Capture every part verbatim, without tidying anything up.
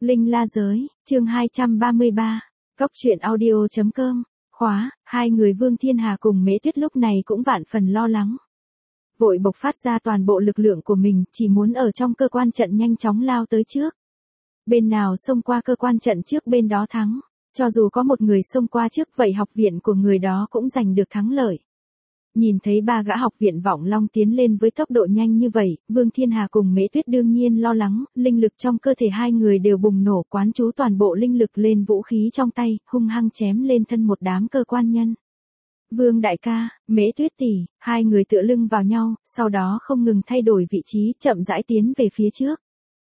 Linh La Giới, chương hai trăm ba mươi ba, Cóc truyện audio chấm com, khóa, hai người Vương Thiên Hà cùng Mễ Tuyết lúc này cũng vạn phần lo lắng. Vội bộc phát ra toàn bộ lực lượng của mình, chỉ muốn ở trong cơ quan trận nhanh chóng lao tới trước. Bên nào xông qua cơ quan trận trước bên đó thắng, cho dù có một người xông qua trước vậy học viện của người đó cũng giành được thắng lợi. Nhìn thấy ba gã học viện Vọng Long tiến lên với tốc độ nhanh như vậy, Vương Thiên Hà cùng Mễ Tuyết đương nhiên lo lắng, linh lực trong cơ thể hai người đều bùng nổ, quán trú toàn bộ linh lực lên vũ khí trong tay, hung hăng chém lên thân một đám cơ quan nhân. Vương đại ca, Mễ Tuyết tỷ, hai người tựa lưng vào nhau, sau đó không ngừng thay đổi vị trí, chậm rãi tiến về phía trước.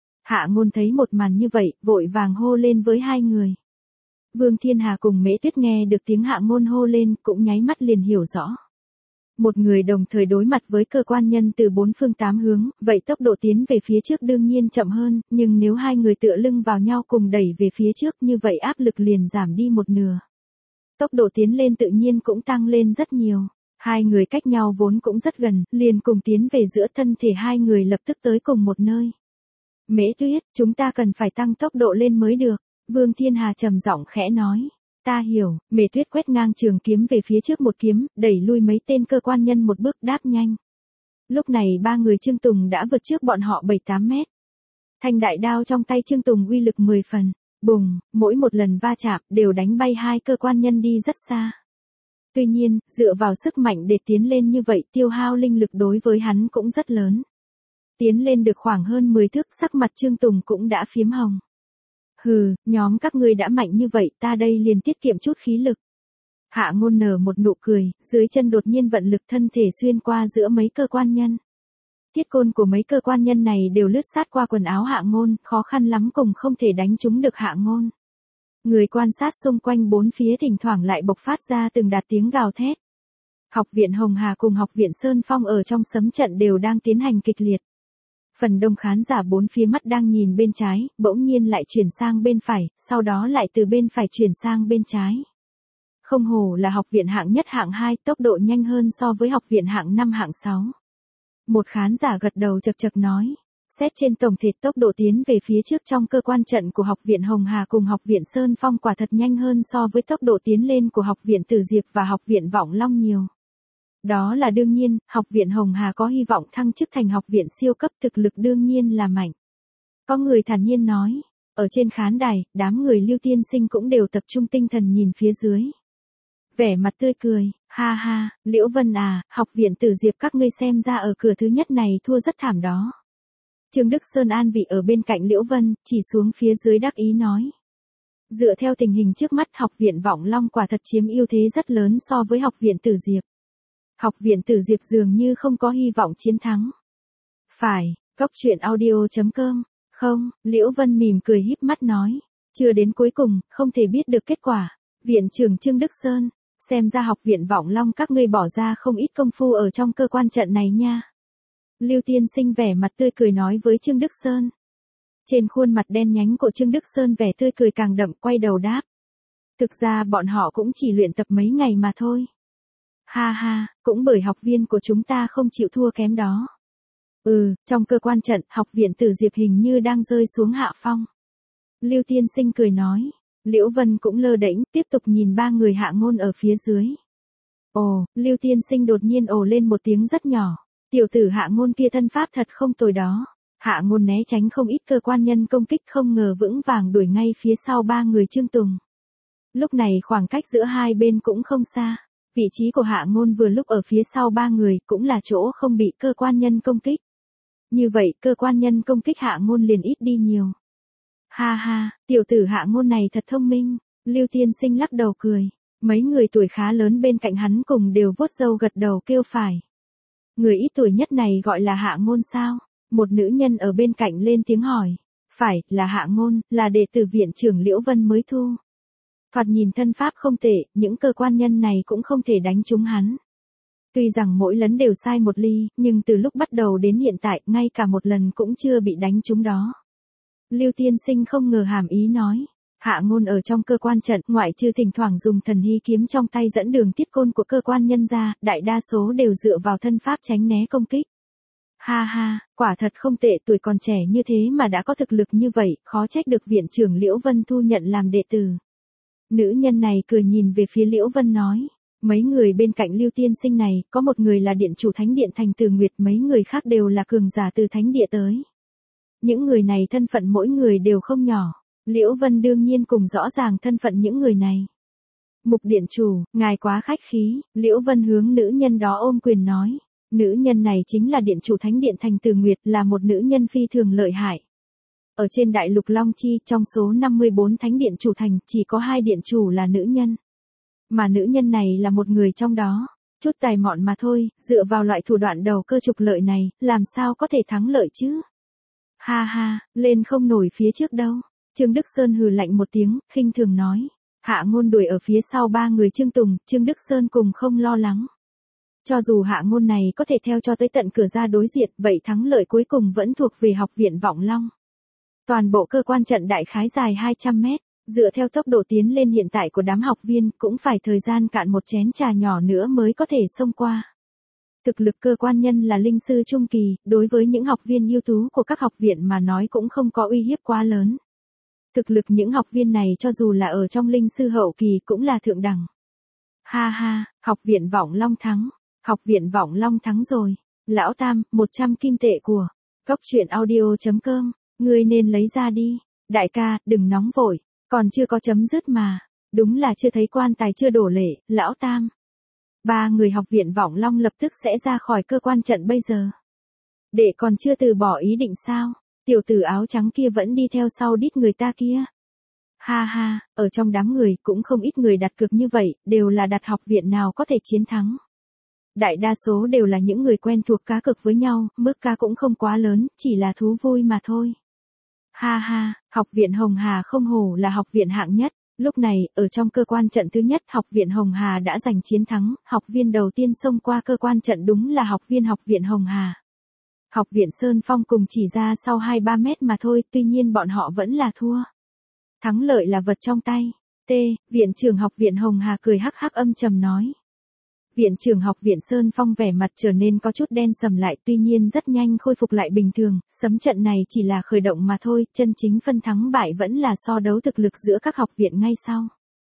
Hạ Ngôn thấy một màn như vậy, vội vàng hô lên với hai người. Vương Thiên Hà cùng Mễ Tuyết nghe được tiếng Hạ Ngôn hô lên, cũng nháy mắt liền hiểu rõ. Một người đồng thời đối mặt với cơ quan nhân từ bốn phương tám hướng, vậy tốc độ tiến về phía trước đương nhiên chậm hơn, nhưng nếu hai người tựa lưng vào nhau cùng đẩy về phía trước như vậy áp lực liền giảm đi một nửa. Tốc độ tiến lên tự nhiên cũng tăng lên rất nhiều. Hai người cách nhau vốn cũng rất gần, liền cùng tiến về giữa thân thể hai người lập tức tới cùng một nơi. Mễ Tuyết, chúng ta cần phải tăng tốc độ lên mới được, Vương Thiên Hà trầm giọng khẽ nói. Ta hiểu, Mễ Tuyết quét ngang trường kiếm về phía trước một kiếm, đẩy lui mấy tên cơ quan nhân một bước đáp nhanh. Lúc này ba người Trương Tùng đã vượt trước bọn họ bảy tám mét. Thanh đại đao trong tay Trương Tùng uy lực mười phần, bùng, mỗi một lần va chạm đều đánh bay hai cơ quan nhân đi rất xa. Tuy nhiên, dựa vào sức mạnh để tiến lên như vậy tiêu hao linh lực đối với hắn cũng rất lớn. Tiến lên được khoảng hơn mười thước sắc mặt Trương Tùng cũng đã phiếm hồng. Hừ, nhóm các ngươi đã mạnh như vậy, ta đây liền tiết kiệm chút khí lực. Hạ Ngôn nở một nụ cười, dưới chân đột nhiên vận lực thân thể xuyên qua giữa mấy cơ quan nhân. Thiết côn của mấy cơ quan nhân này đều lướt sát qua quần áo Hạ Ngôn, khó khăn lắm cùng không thể đánh trúng được Hạ Ngôn. Người quan sát xung quanh bốn phía thỉnh thoảng lại bộc phát ra từng đạt tiếng gào thét. Học viện Hồng Hà cùng học viện Sơn Phong ở trong sấm trận đều đang tiến hành kịch liệt. Phần đông khán giả bốn phía mắt đang nhìn bên trái, bỗng nhiên lại chuyển sang bên phải, sau đó lại từ bên phải chuyển sang bên trái. Không hổ là học viện hạng nhất hạng hai, tốc độ nhanh hơn so với học viện hạng năm hạng sáu. Một khán giả gật đầu chật chật nói, xét trên tổng thể tốc độ tiến về phía trước trong cơ quan trận của học viện Hồng Hà cùng học viện Sơn Phong quả thật nhanh hơn so với tốc độ tiến lên của học viện Tử Diệp và học viện Vọng Long nhiều. Đó là đương nhiên, học viện Hồng Hà có hy vọng thăng chức thành học viện siêu cấp, thực lực đương nhiên là mạnh. Có người thản nhiên nói, ở trên khán đài, đám người Lưu Tiên Sinh cũng đều tập trung tinh thần nhìn phía dưới. Vẻ mặt tươi cười, ha ha, Liễu Vân à, học viện Tử Diệp các ngươi xem ra ở cửa thứ nhất này thua rất thảm đó. Trương Đức Sơn an vị ở bên cạnh Liễu Vân, chỉ xuống phía dưới đắc ý nói. Dựa theo tình hình trước mắt học viện Vọng Long quả thật chiếm ưu thế rất lớn so với học viện Tử Diệp. Học viện Tử Diệp dường như không có hy vọng chiến thắng. Phải, Cóc truyện audio chấm com, không, Liễu Vân mỉm cười híp mắt nói. Chưa đến cuối cùng, không thể biết được kết quả. Viện trưởng Trương Đức Sơn, xem ra học viện Vọng Long các ngươi bỏ ra không ít công phu ở trong cơ quan trận này nha. Lưu Tiên Sinh vẻ mặt tươi cười nói với Trương Đức Sơn. Trên khuôn mặt đen nhánh của Trương Đức Sơn vẻ tươi cười càng đậm, quay đầu đáp. Thực ra bọn họ cũng chỉ luyện tập mấy ngày mà thôi. Ha ha, cũng bởi học viên của chúng ta không chịu thua kém đó. Ừ, trong cơ quan trận, học viện Tử Diệp hình như đang rơi xuống hạ phong. Lưu Tiên Sinh cười nói. Liễu Vân cũng lơ đễnh, tiếp tục nhìn ba người Hạ Ngôn ở phía dưới. Ồ, Lưu Tiên Sinh đột nhiên ồ lên một tiếng rất nhỏ. Tiểu tử Hạ Ngôn kia thân pháp thật không tồi đó. Hạ Ngôn né tránh không ít cơ quan nhân công kích, không ngờ vững vàng đuổi ngay phía sau ba người Trương Tùng. Lúc này khoảng cách giữa hai bên cũng không xa. Vị trí của Hạ Ngôn vừa lúc ở phía sau ba người, cũng là chỗ không bị cơ quan nhân công kích. Như vậy, cơ quan nhân công kích Hạ Ngôn liền ít đi nhiều. Ha ha, tiểu tử Hạ Ngôn này thật thông minh, Lưu Tiên Sinh lắc đầu cười. Mấy người tuổi khá lớn bên cạnh hắn cùng đều vuốt râu gật đầu kêu phải. Người ít tuổi nhất này gọi là Hạ Ngôn sao? Một nữ nhân ở bên cạnh lên tiếng hỏi. Phải, là Hạ Ngôn, là đệ tử viện trưởng Liễu Vân mới thu. Thoạt nhìn thân pháp không tệ, những cơ quan nhân này cũng không thể đánh trúng hắn. Tuy rằng mỗi lần đều sai một ly, nhưng từ lúc bắt đầu đến hiện tại, ngay cả một lần cũng chưa bị đánh trúng đó. Lưu Tiên Sinh không ngờ hàm ý nói. Hạ Ngôn ở trong cơ quan trận, ngoại trừ thỉnh thoảng dùng thần hy kiếm trong tay dẫn đường tiết côn của cơ quan nhân ra, đại đa số đều dựa vào thân pháp tránh né công kích. Ha ha, quả thật không tệ, tuổi còn trẻ như thế mà đã có thực lực như vậy, khó trách được viện trưởng Liễu Vân thu nhận làm đệ tử. Nữ nhân này cười nhìn về phía Liễu Vân nói, mấy người bên cạnh Lưu tiên sinh này, có một người là điện chủ thánh điện thành Từ Nguyệt, mấy người khác đều là cường giả từ thánh địa tới. Những người này thân phận mỗi người đều không nhỏ, Liễu Vân đương nhiên cùng rõ ràng thân phận những người này. Mục điện chủ, ngài quá khách khí, Liễu Vân hướng nữ nhân đó ôm quyền nói. Nữ nhân này chính là điện chủ thánh điện thành Từ Nguyệt, là một nữ nhân phi thường lợi hại. Ở trên đại lục Long Chi, trong số năm mươi bốn thánh điện chủ thành, chỉ có hai điện chủ là nữ nhân. Mà nữ nhân này là một người trong đó. Chút tài mọn mà thôi, dựa vào loại thủ đoạn đầu cơ trục lợi này, làm sao có thể thắng lợi chứ? Ha ha, lên không nổi phía trước đâu. Trương Đức Sơn hừ lạnh một tiếng, khinh thường nói. Hạ Ngôn đuổi ở phía sau ba người Trương Tùng, Trương Đức Sơn cùng không lo lắng. Cho dù Hạ Ngôn này có thể theo cho tới tận cửa ra đối diện, vậy thắng lợi cuối cùng vẫn thuộc về học viện Vọng Long. Toàn bộ cơ quan trận đại khái dài hai trăm mét, dựa theo tốc độ tiến lên hiện tại của đám học viên, cũng phải thời gian cạn một chén trà nhỏ nữa mới có thể xông qua. Thực lực cơ quan nhân là linh sư trung kỳ, đối với những học viên ưu tú của các học viện mà nói cũng không có uy hiếp quá lớn. Thực lực những học viên này cho dù là ở trong linh sư hậu kỳ cũng là thượng đẳng. Ha ha, học viện Vọng Long thắng. Học viện Vọng Long thắng rồi. Lão Tam, một trăm kim tệ của Cốc truyện audio chấm com, ngươi nên lấy ra đi. Đại ca, đừng nóng vội, còn chưa có chấm dứt mà. Đúng là chưa thấy quan tài chưa đổ lệ, Lão Tam. Ba người học viện Vọng Long lập tức sẽ ra khỏi cơ quan trận bây giờ. Đệ còn chưa từ bỏ ý định sao? Tiểu tử áo trắng kia vẫn đi theo sau đít người ta kia. Ha ha, ở trong đám người cũng không ít người đặt cược như vậy, đều là đặt học viện nào có thể chiến thắng. Đại đa số đều là những người quen thuộc cá cược với nhau, mức cá cũng không quá lớn, chỉ là thú vui mà thôi. Ha ha, học viện Hồng Hà không hổ là học viện hạng nhất. Lúc này, ở trong cơ quan trận thứ nhất, học viện Hồng Hà đã giành chiến thắng, học viên đầu tiên xông qua cơ quan trận đúng là học viên học viện Hồng Hà. Học viện Sơn Phong cùng chỉ ra sau hai ba mét mà thôi, tuy nhiên bọn họ vẫn là thua. Thắng lợi là vật trong tay. T, viện trưởng học viện Hồng Hà cười hắc hắc âm trầm nói. Viện trưởng học viện Sơn Phong vẻ mặt trở nên có chút đen sầm lại, tuy nhiên rất nhanh khôi phục lại bình thường, sấm trận này chỉ là khởi động mà thôi, chân chính phân thắng bại vẫn là so đấu thực lực giữa các học viện ngay sau.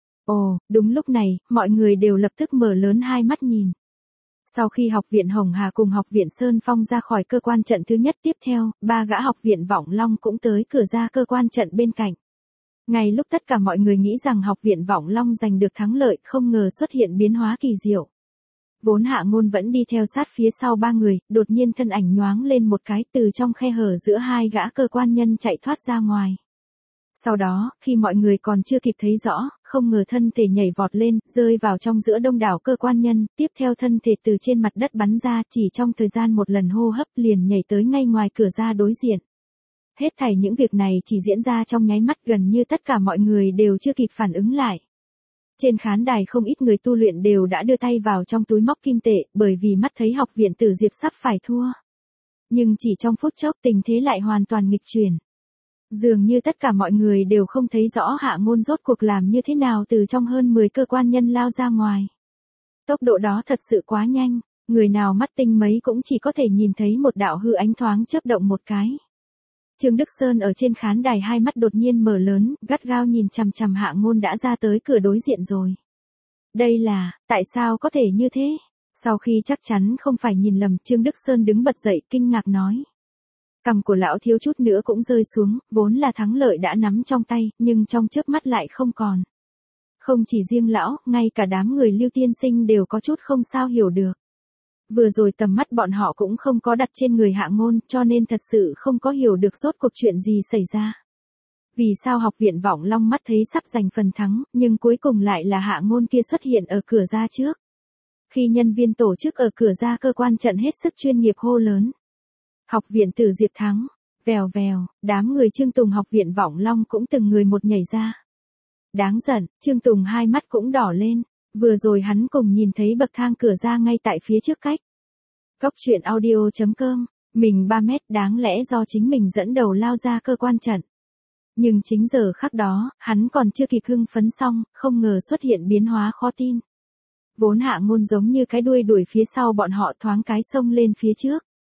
Ồ, đúng lúc này, mọi người đều lập tức mở lớn hai mắt nhìn. Sau khi học viện Hồng Hà cùng học viện Sơn Phong ra khỏi cơ quan trận thứ nhất, tiếp theo, ba gã học viện Vọng Long cũng tới cửa ra cơ quan trận bên cạnh. Ngay lúc tất cả mọi người nghĩ rằng học viện Vọng Long giành được thắng lợi, không ngờ xuất hiện biến hóa kỳ diệu. Vốn Hạ Ngôn vẫn đi theo sát phía sau ba người, đột nhiên thân ảnh nhoáng lên một cái, từ trong khe hở giữa hai gã cơ quan nhân chạy thoát ra ngoài. Sau đó, khi mọi người còn chưa kịp thấy rõ, không ngờ thân thể nhảy vọt lên, rơi vào trong giữa đông đảo cơ quan nhân, tiếp theo thân thể từ trên mặt đất bắn ra, chỉ trong thời gian một lần hô hấp liền nhảy tới ngay ngoài cửa ra đối diện. Hết thảy những việc này chỉ diễn ra trong nháy mắt, gần như tất cả mọi người đều chưa kịp phản ứng lại. Trên khán đài không ít người tu luyện đều đã đưa tay vào trong túi móc kim tệ, bởi vì mắt thấy học viện Tử Diệp sắp phải thua. Nhưng chỉ trong phút chốc tình thế lại hoàn toàn nghịch chuyển. Dường như tất cả mọi người đều không thấy rõ Hạ Ngôn rốt cuộc làm như thế nào từ trong hơn mười cơ quan nhân lao ra ngoài. Tốc độ đó thật sự quá nhanh, người nào mắt tinh mấy cũng chỉ có thể nhìn thấy một đạo hư ánh thoáng chớp động một cái. Trương Đức Sơn ở trên khán đài hai mắt đột nhiên mở lớn, gắt gao nhìn chằm chằm Hạ Ngôn đã ra tới cửa đối diện rồi. Đây là, tại sao có thể như thế? Sau khi chắc chắn không phải nhìn lầm, Trương Đức Sơn đứng bật dậy kinh ngạc nói. Cằm của lão thiếu chút nữa cũng rơi xuống, vốn là thắng lợi đã nắm trong tay, nhưng trong chớp mắt lại không còn. Không chỉ riêng lão, ngay cả đám người Lưu tiên sinh đều có chút không sao hiểu được. Vừa rồi tầm mắt bọn họ cũng không có đặt trên người Hạ Ngôn, cho nên thật sự không có hiểu được rốt cuộc chuyện gì xảy ra. Vì sao học viện Vọng Long mắt thấy sắp giành phần thắng, nhưng cuối cùng lại là Hạ Ngôn kia xuất hiện ở cửa ra trước. Khi nhân viên tổ chức ở cửa ra cơ quan trận hết sức chuyên nghiệp hô lớn. Học viện Tử Diệp thắng, vèo vèo, đám người Trương Tùng học viện Vọng Long cũng từng người một nhảy ra. Đáng giận, Trương Tùng hai mắt cũng đỏ lên. Vừa rồi hắn cùng nhìn thấy bậc thang cửa ra ngay tại phía trước cách. Cốc truyện audio chấm com, mình ba mét đáng lẽ do chính mình dẫn đầu lao ra cơ quan trận. Nhưng chính giờ khắc đó, hắn còn chưa kịp hưng phấn xong, không ngờ xuất hiện biến hóa khó tin. Vốn Hạ Ngôn giống như cái đuôi đuổi phía sau bọn họ thoáng cái xông lên phía trước.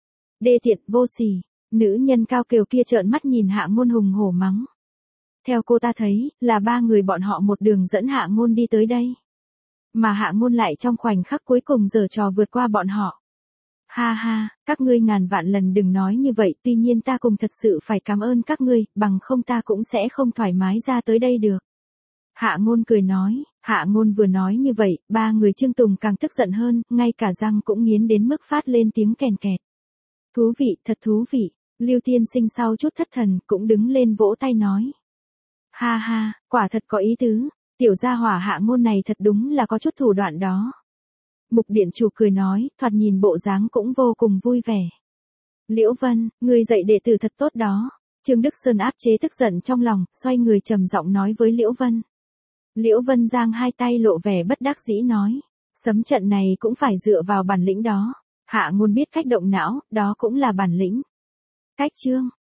Đê tiện, vô sỉ. Nữ nhân cao kiều kia trợn mắt nhìn Hạ Ngôn hùng hổ mắng. Theo cô ta thấy, là ba người bọn họ một đường dẫn Hạ Ngôn đi tới đây. Mà Hạ Ngôn lại trong khoảnh khắc cuối cùng giở trò vượt qua bọn họ. Ha ha, các ngươi ngàn vạn lần đừng nói như vậy, tuy nhiên ta cùng thật sự phải cảm ơn các ngươi, bằng không ta cũng sẽ không thoải mái ra tới đây được. Hạ Ngôn cười nói, Hạ Ngôn vừa nói như vậy, ba người Trương Tùng càng tức giận hơn, ngay cả răng cũng nghiến đến mức phát lên tiếng kèn kẹt. Thú vị, thật thú vị, Lưu Tiên Sinh sau chút thất thần, cũng đứng lên vỗ tay nói. Ha ha, quả thật có ý tứ, tiểu gia hỏa Hạ Ngôn này thật đúng là có chút thủ đoạn đó. Mục điện chủ cười nói, thoạt nhìn bộ dáng cũng vô cùng vui vẻ. Liễu Vân, người dạy đệ tử thật tốt đó. Trương Đức Sơn áp chế tức giận trong lòng, xoay người trầm giọng nói với Liễu Vân. Liễu Vân giang hai tay lộ vẻ bất đắc dĩ nói, sấm trận này cũng phải dựa vào bản lĩnh đó. Hạ Ngôn biết cách động não, đó cũng là bản lĩnh. Cách chương